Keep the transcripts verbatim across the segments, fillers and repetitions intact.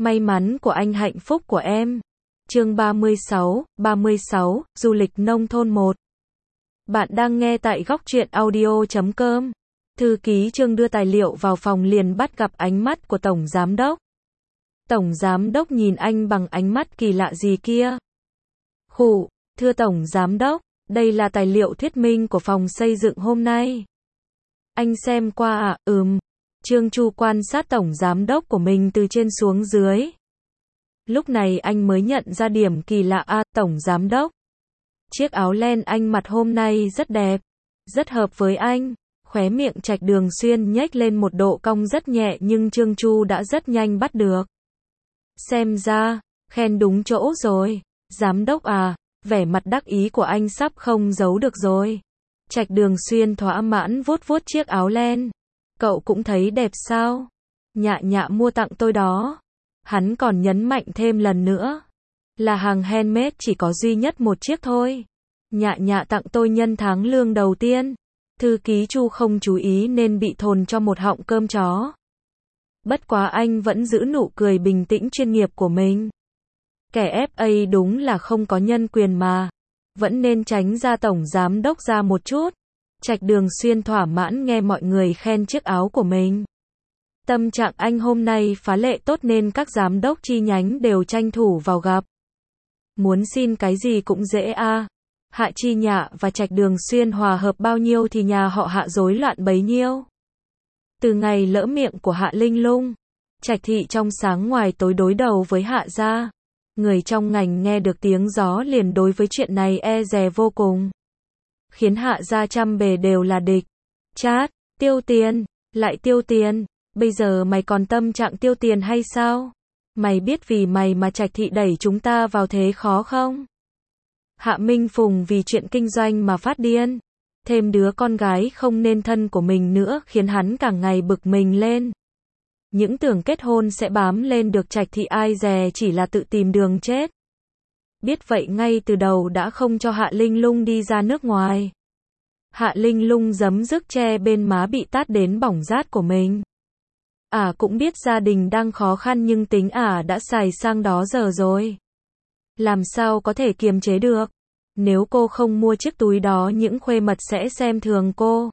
May mắn của anh hạnh phúc của em. Chương ba mươi sáu, ba mươi sáu, du lịch nông thôn một. Bạn đang nghe tại góc truyện audio chấm com. Thư ký Trương đưa tài liệu vào phòng liền bắt gặp ánh mắt của Tổng Giám Đốc. Tổng Giám Đốc nhìn anh bằng ánh mắt kỳ lạ gì kia. Khụ, thưa Tổng Giám Đốc, đây là tài liệu thuyết minh của phòng xây dựng hôm nay. Anh xem qua à, ừm. Trương Chu quan sát Tổng Giám Đốc của mình từ trên xuống dưới. Lúc này anh mới nhận ra điểm kỳ lạ à, Tổng Giám Đốc. Chiếc áo len anh mặc hôm nay rất đẹp, rất hợp với anh. Khóe miệng Trạch Đường Xuyên nhếch lên một độ cong rất nhẹ nhưng Trương Chu đã rất nhanh bắt được. Xem ra, khen đúng chỗ rồi. Giám Đốc à, vẻ mặt đắc ý của anh sắp không giấu được rồi. Trạch Đường Xuyên thỏa mãn vuốt vuốt chiếc áo len. Cậu cũng thấy đẹp sao? Nhạ nhạ mua tặng tôi đó. Hắn còn nhấn mạnh thêm lần nữa. Là hàng handmade chỉ có duy nhất một chiếc thôi. Nhạ nhạ tặng tôi nhân tháng lương đầu tiên. Thư ký Chu không chú ý nên bị thồn cho một họng cơm chó. Bất quá anh vẫn giữ nụ cười bình tĩnh chuyên nghiệp của mình. Kẻ ép a đúng là không có nhân quyền mà. Vẫn nên tránh ra Tổng Giám Đốc ra một chút. Trạch Đường Xuyên thỏa mãn nghe mọi người khen chiếc áo của mình. Tâm trạng anh hôm nay phá lệ tốt nên các giám đốc chi nhánh đều tranh thủ vào gặp. Muốn xin cái gì cũng dễ a. À. Hạ Chi Nhạ và Trạch Đường Xuyên hòa hợp bao nhiêu thì nhà họ Hạ rối loạn bấy nhiêu. Từ ngày lỡ miệng của Hạ Linh Lung, Trạch Thị trong sáng ngoài tối đối đầu với Hạ gia. Người trong ngành nghe được tiếng gió liền đối với chuyện này e dè vô cùng. Khiến Hạ gia trăm bề đều là địch. Chát, tiêu tiền, lại tiêu tiền, bây giờ mày còn tâm trạng tiêu tiền hay sao? Mày biết vì mày mà Trạch Thị đẩy chúng ta vào thế khó không? Hạ Minh Phùng vì chuyện kinh doanh mà phát điên. Thêm đứa con gái không nên thân của mình nữa khiến hắn càng ngày bực mình lên. Những tưởng kết hôn sẽ bám lên được Trạch Thị ai dè chỉ là tự tìm đường chết. Biết vậy ngay từ đầu đã không cho Hạ Linh Lung đi ra nước ngoài. Hạ Linh Lung giấm dứt che bên má bị tát đến bỏng rát của mình. Ả à, cũng biết gia đình đang khó khăn nhưng tính Ả à đã xài sang đó giờ rồi. Làm sao có thể kiềm chế được. Nếu cô không mua chiếc túi đó những khuê mật sẽ xem thường cô.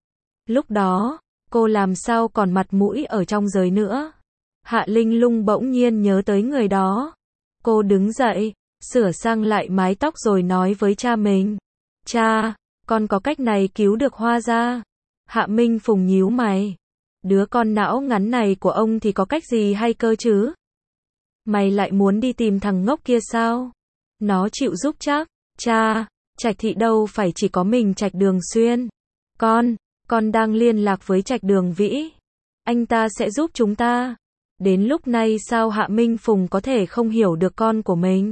Lúc đó, cô làm sao còn mặt mũi ở trong giới nữa. Hạ Linh Lung bỗng nhiên nhớ tới người đó. Cô đứng dậy, sửa sang lại mái tóc rồi nói với cha mình. Cha, con có cách này cứu được Hoa gia. Hạ Minh Phùng nhíu mày. Đứa con não ngắn này của ông thì có cách gì hay cơ chứ? Mày lại muốn đi tìm thằng ngốc kia sao? Nó chịu giúp chắc. Cha, Trạch Thị đâu phải chỉ có mình Trạch Đường Xuyên. Con, con đang liên lạc với Trạch Đường Vĩ. Anh ta sẽ giúp chúng ta. Đến lúc này sao Hạ Minh Phùng có thể không hiểu được con của mình?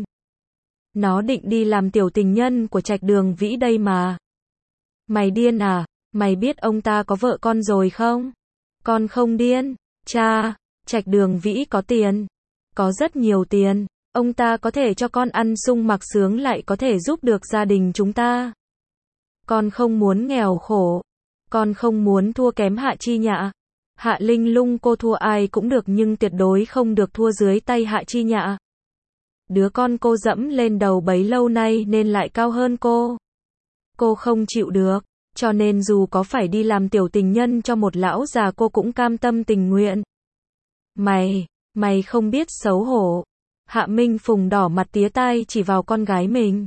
Nó định đi làm tiểu tình nhân của Trạch Đường Vĩ đây mà. Mày điên à? Mày biết ông ta có vợ con rồi không? Con không điên. Cha, Trạch Đường Vĩ có tiền. Có rất nhiều tiền. Ông ta có thể cho con ăn sung mặc sướng lại có thể giúp được gia đình chúng ta. Con không muốn nghèo khổ. Con không muốn thua kém Hạ Chi Nhạ. Hạ Linh Lung cô thua ai cũng được nhưng tuyệt đối không được thua dưới tay Hạ Chi Nhạ. Đứa con cô dẫm lên đầu bấy lâu nay nên lại cao hơn cô. Cô không chịu được, cho nên dù có phải đi làm tiểu tình nhân cho một lão già cô cũng cam tâm tình nguyện. Mày, mày không biết xấu hổ. Hạ Minh Phùng đỏ mặt tía tai chỉ vào con gái mình.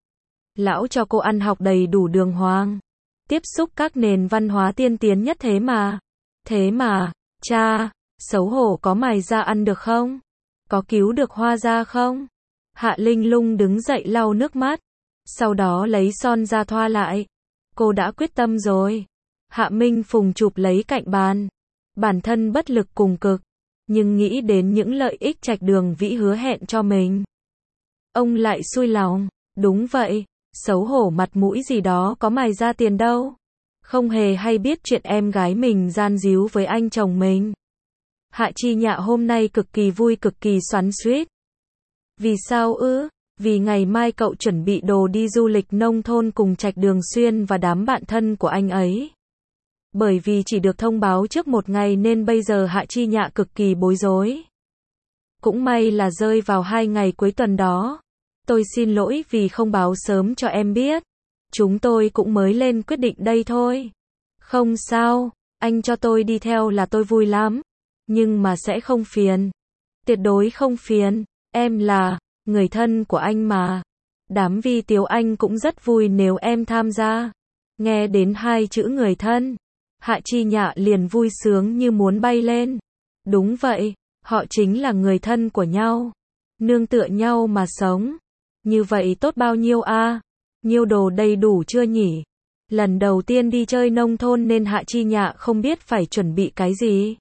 Lão cho cô ăn học đầy đủ đường hoàng. Tiếp xúc các nền văn hóa tiên tiến nhất thế mà. Thế mà, cha, xấu hổ có mài ra ăn được không? Có cứu được Hoa gia không? Hạ Linh Lung đứng dậy lau nước mắt. Sau đó lấy son ra thoa lại. Cô đã quyết tâm rồi. Hạ Minh Phùng chụp lấy cạnh bàn. Bản thân bất lực cùng cực. Nhưng nghĩ đến những lợi ích Trạch Đường Vĩ hứa hẹn cho mình. Ông lại xui lòng. Đúng vậy. Xấu hổ mặt mũi gì đó có mài ra tiền đâu. Không hề hay biết chuyện em gái mình gian díu với anh chồng mình. Hạ Chi Nhạ hôm nay cực kỳ vui cực kỳ xoắn xuýt. Vì sao ư? Vì ngày mai cậu chuẩn bị đồ đi du lịch nông thôn cùng Trạch Đường Xuyên và đám bạn thân của anh ấy. Bởi vì chỉ được thông báo trước một ngày nên bây giờ Hạ Chi Nhạ cực kỳ bối rối. Cũng may là rơi vào hai ngày cuối tuần đó. Tôi xin lỗi vì không báo sớm cho em biết. Chúng tôi cũng mới lên quyết định đây thôi. Không sao, anh cho tôi đi theo là tôi vui lắm. Nhưng mà sẽ không phiền. Tuyệt đối không phiền. Em là người thân của anh mà. Đám vi tiếu anh cũng rất vui nếu em tham gia. Nghe đến hai chữ người thân, Hạ Chi Nhạ liền vui sướng như muốn bay lên. Đúng vậy, họ chính là người thân của nhau. Nương tựa nhau mà sống. Như vậy tốt bao nhiêu a? À? Nhiêu đồ đầy đủ chưa nhỉ? Lần đầu tiên đi chơi nông thôn nên Hạ Chi Nhạ không biết phải chuẩn bị cái gì.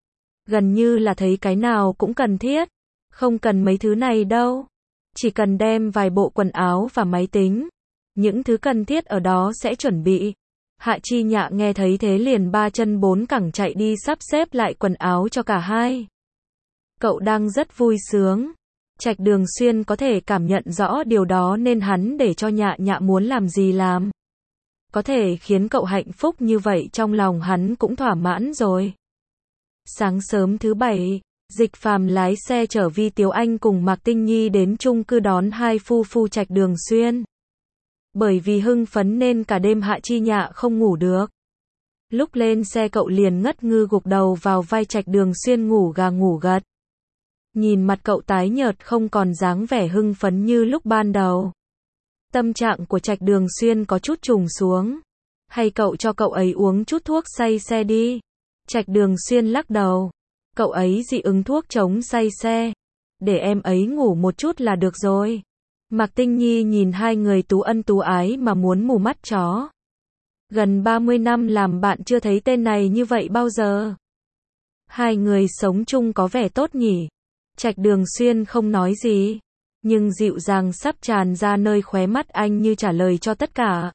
Gần như là thấy cái nào cũng cần thiết. Không cần mấy thứ này đâu. Chỉ cần đem vài bộ quần áo và máy tính. Những thứ cần thiết ở đó sẽ chuẩn bị. Hạ Chi Nhạ nghe thấy thế liền ba chân bốn cẳng chạy đi sắp xếp lại quần áo cho cả hai. Cậu đang rất vui sướng. Trạch Đường Xuyên có thể cảm nhận rõ điều đó nên hắn để cho Nhạ Nhạ muốn làm gì làm. Có thể khiến cậu hạnh phúc như vậy trong lòng hắn cũng thỏa mãn rồi. Sáng sớm thứ bảy, Dịch Phàm lái xe chở Vi Tiếu Anh cùng Mạc Tinh Nhi đến chung cư đón hai phu phu Trạch Đường Xuyên. Bởi vì hưng phấn nên cả đêm Hạ Chi Nhạ không ngủ được. Lúc lên xe cậu liền ngất ngư gục đầu vào vai Trạch Đường Xuyên ngủ gà ngủ gật. Nhìn mặt cậu tái nhợt không còn dáng vẻ hưng phấn như lúc ban đầu. Tâm trạng của Trạch Đường Xuyên có chút trùng xuống. Hay cậu cho cậu ấy uống chút thuốc say xe đi. Trạch Đường Xuyên lắc đầu. Cậu ấy dị ứng thuốc chống say xe. Để em ấy ngủ một chút là được rồi. Mạc Tinh Nhi nhìn hai người tú ân tú ái mà muốn mù mắt chó. Gần ba mươi năm làm bạn chưa thấy tên này như vậy bao giờ. Hai người sống chung có vẻ tốt nhỉ. Trạch Đường Xuyên không nói gì. Nhưng dịu dàng sắp tràn ra nơi khóe mắt anh như trả lời cho tất cả.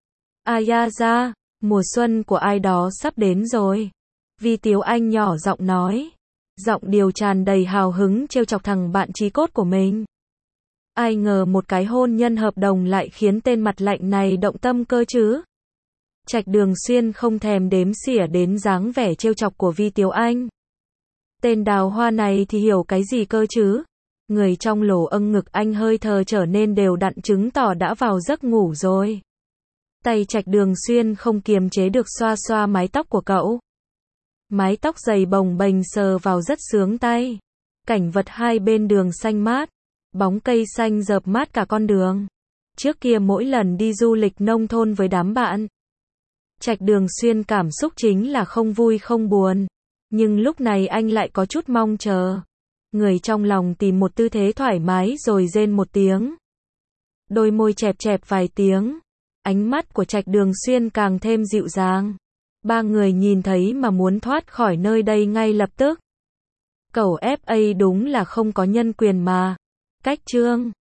Aya ra, mùa xuân của ai đó sắp đến rồi. Vi Tiếu Anh nhỏ giọng nói. Giọng điệu tràn đầy hào hứng trêu chọc thằng bạn chí cốt của mình. Ai ngờ một cái hôn nhân hợp đồng lại khiến tên mặt lạnh này động tâm cơ chứ. Trạch Đường Xuyên không thèm đếm xỉa đến dáng vẻ trêu chọc của Vi Tiếu Anh. Tên đào hoa này thì hiểu cái gì cơ chứ. Người trong lỗ âng ngực anh hơi thở trở nên đều đặn chứng tỏ đã vào giấc ngủ rồi. Tay Trạch Đường Xuyên không kiềm chế được xoa xoa mái tóc của cậu. Mái tóc dày bồng bềnh sờ vào rất sướng tay. Cảnh vật hai bên đường xanh mát. Bóng cây xanh rợp mát cả con đường. Trước kia mỗi lần đi du lịch nông thôn với đám bạn, Trạch Đường Xuyên cảm xúc chính là không vui không buồn. Nhưng lúc này anh lại có chút mong chờ. Người trong lòng tìm một tư thế thoải mái rồi rên một tiếng. Đôi môi chẹp chẹp vài tiếng. Ánh mắt của Trạch Đường Xuyên càng thêm dịu dàng. Ba người nhìn thấy mà muốn thoát khỏi nơi đây ngay lập tức. Cẩu ép a đúng là không có nhân quyền mà. Cách chương